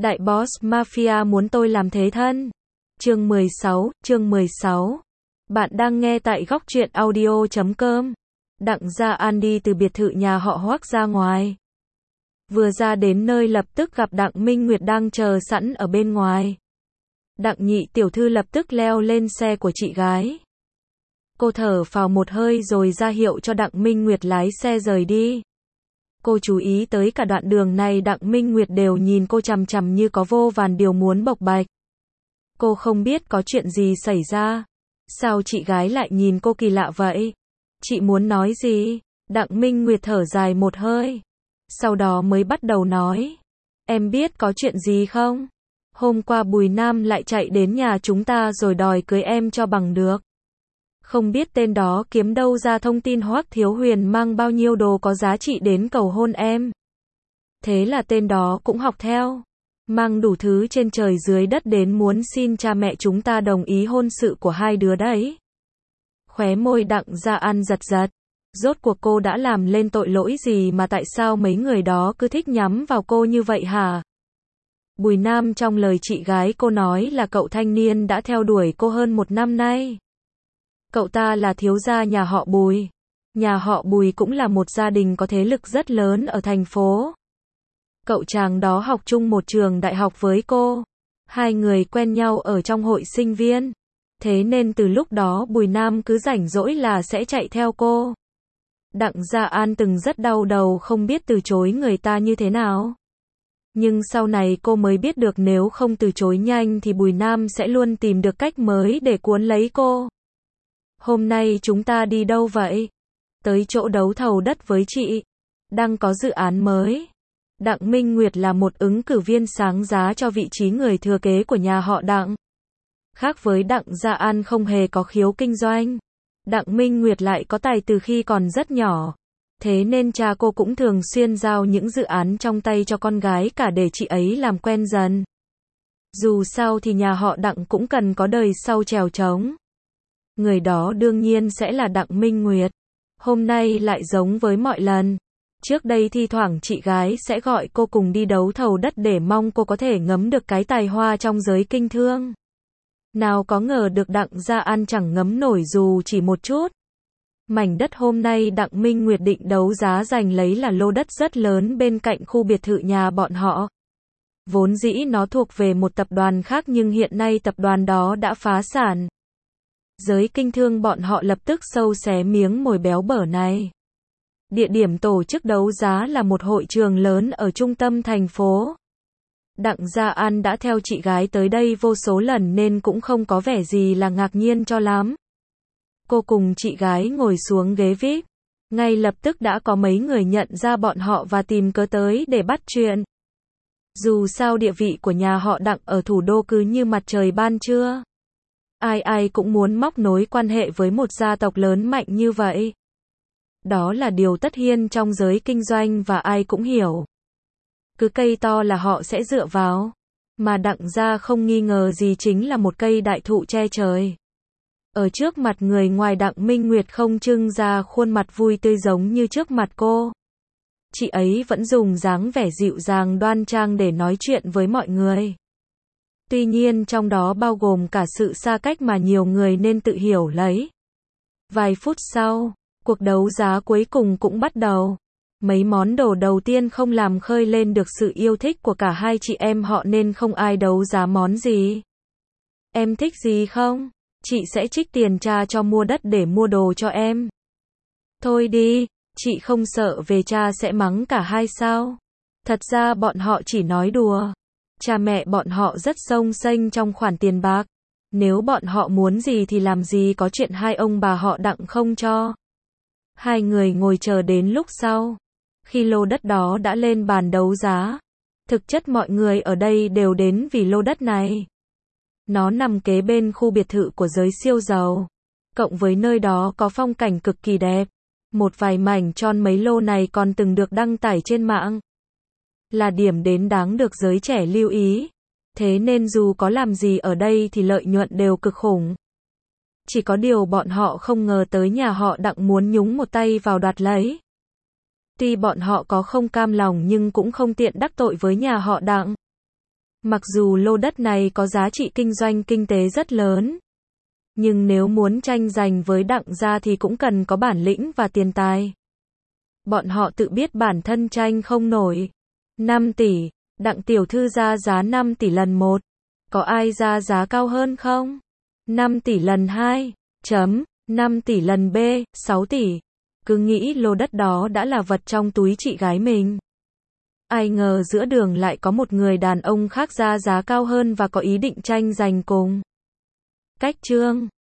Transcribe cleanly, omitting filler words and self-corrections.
Đại boss mafia muốn tôi làm thế thân. Chương 16. Bạn đang nghe tại góc truyện audio.com. Đặng Gia An đi từ biệt thự nhà họ Hoắc ra ngoài. Vừa ra đến nơi lập tức gặp Đặng Minh Nguyệt đang chờ sẵn ở bên ngoài. Đặng nhị tiểu thư lập tức leo lên xe của chị gái. Cô thở phào một hơi rồi ra hiệu cho Đặng Minh Nguyệt lái xe rời đi. Cô chú ý tới cả đoạn đường này Đặng Minh Nguyệt đều nhìn cô chằm chằm như có vô vàn điều muốn bộc bạch. Cô không biết có chuyện gì xảy ra. Sao chị gái lại nhìn cô kỳ lạ vậy? Chị muốn nói gì? Đặng Minh Nguyệt thở dài một hơi. Sau đó mới bắt đầu nói. Em biết có chuyện gì không? Hôm qua Bùi Nam lại chạy đến nhà chúng ta rồi đòi cưới em cho bằng được. Không biết tên đó kiếm đâu ra thông tin Hoắc Thiếu Huyền mang bao nhiêu đồ có giá trị đến cầu hôn em. Thế là tên đó cũng học theo. Mang đủ thứ trên trời dưới đất đến muốn xin cha mẹ chúng ta đồng ý hôn sự của hai đứa đấy. Khóe môi Đặng Gia An giật giật. Rốt cuộc cô đã làm lên tội lỗi gì mà tại sao mấy người đó cứ thích nhắm vào cô như vậy hả? Bùi Nam trong lời chị gái cô nói là cậu thanh niên đã theo đuổi cô hơn 1 năm nay. Cậu ta là thiếu gia nhà họ Bùi. Nhà họ Bùi cũng là một gia đình có thế lực rất lớn ở thành phố. Cậu chàng đó học chung một trường đại học với cô. Hai người quen nhau ở trong hội sinh viên. Thế nên từ lúc đó Bùi Nam cứ rảnh rỗi là sẽ chạy theo cô. Đặng Gia An từng rất đau đầu không biết từ chối người ta như thế nào. Nhưng sau này cô mới biết được nếu không từ chối nhanh thì Bùi Nam sẽ luôn tìm được cách mới để cuốn lấy cô. Hôm nay chúng ta đi đâu vậy? Tới chỗ đấu thầu đất với chị. Đang có dự án mới. Đặng Minh Nguyệt là một ứng cử viên sáng giá cho vị trí người thừa kế của nhà họ Đặng. Khác với Đặng Gia An không hề có khiếu kinh doanh. Đặng Minh Nguyệt lại có tài từ khi còn rất nhỏ. Thế nên cha cô cũng thường xuyên giao những dự án trong tay cho con gái cả để chị ấy làm quen dần. Dù sao thì nhà họ Đặng cũng cần có đời sau trèo trống. Người đó đương nhiên sẽ là Đặng Minh Nguyệt. Hôm nay lại giống với mọi lần. Trước đây thi thoảng chị gái sẽ gọi cô cùng đi đấu thầu đất để mong cô có thể ngấm được cái tài hoa trong giới kinh thương. Nào có ngờ được Đặng Gia An chẳng ngấm nổi dù chỉ một chút. Mảnh đất hôm nay Đặng Minh Nguyệt định đấu giá giành lấy là lô đất rất lớn bên cạnh khu biệt thự nhà bọn họ. Vốn dĩ nó thuộc về một tập đoàn khác nhưng hiện nay tập đoàn đó đã phá sản. Giới kinh thương bọn họ lập tức sâu xé miếng mồi béo bở này. Địa điểm tổ chức đấu giá là một hội trường lớn ở trung tâm thành phố. Đặng Gia An đã theo chị gái tới đây vô số lần nên cũng không có vẻ gì là ngạc nhiên cho lắm. Cô cùng chị gái ngồi xuống ghế VIP. Ngay lập tức đã có mấy người nhận ra bọn họ và tìm cớ tới để bắt chuyện. Dù sao địa vị của nhà họ Đặng ở thủ đô cứ như mặt trời ban trưa. Ai ai cũng muốn móc nối quan hệ với một gia tộc lớn mạnh như vậy. Đó là điều tất nhiên trong giới kinh doanh và ai cũng hiểu. Cứ cây to là họ sẽ dựa vào. Mà Đặng gia không nghi ngờ gì chính là một cây đại thụ che trời. Ở trước mặt người ngoài Đặng Minh Nguyệt không trưng ra khuôn mặt vui tươi giống như trước mặt cô. Chị ấy vẫn dùng dáng vẻ dịu dàng đoan trang để nói chuyện với mọi người. Tuy nhiên trong đó bao gồm cả sự xa cách mà nhiều người nên tự hiểu lấy. Vài phút sau, cuộc đấu giá cuối cùng cũng bắt đầu. Mấy món đồ đầu tiên không làm khơi lên được sự yêu thích của cả hai chị em họ nên không ai đấu giá món gì. Em thích gì không? Chị sẽ trích tiền cha cho mua đất để mua đồ cho em. Thôi đi, chị không sợ về cha sẽ mắng cả hai sao? Thật ra bọn họ chỉ nói đùa. Cha mẹ bọn họ rất xông xênh trong khoản tiền bạc. Nếu bọn họ muốn gì thì làm gì có chuyện hai ông bà họ Đặng không cho. Hai người ngồi chờ đến lúc sau. Khi lô đất đó đã lên bàn đấu giá. Thực chất mọi người ở đây đều đến vì lô đất này. Nó nằm kế bên khu biệt thự của giới siêu giàu. Cộng với nơi đó có phong cảnh cực kỳ đẹp. Một vài mảnh tròn mấy lô này còn từng được đăng tải trên mạng. Là điểm đến đáng được giới trẻ lưu ý. Thế nên dù có làm gì ở đây thì lợi nhuận đều cực khủng. Chỉ có điều bọn họ không ngờ tới nhà họ Đặng muốn nhúng một tay vào đoạt lấy. Tuy bọn họ có không cam lòng nhưng cũng không tiện đắc tội với nhà họ Đặng. Mặc dù lô đất này có giá trị kinh doanh kinh tế rất lớn, nhưng nếu muốn tranh giành với Đặng gia thì cũng cần có bản lĩnh và tiền tài. Bọn họ tự biết bản thân tranh không nổi. 5 tỷ, Đặng tiểu thư ra giá 5 tỷ lần 1. Có ai ra giá cao hơn không? 5 tỷ lần 2, 5 tỷ lần B, 6 tỷ. Cứ nghĩ lô đất đó đã là vật trong túi chị gái mình. Ai ngờ giữa đường lại có một người đàn ông khác ra giá cao hơn và có ý định tranh giành cùng. Cách chương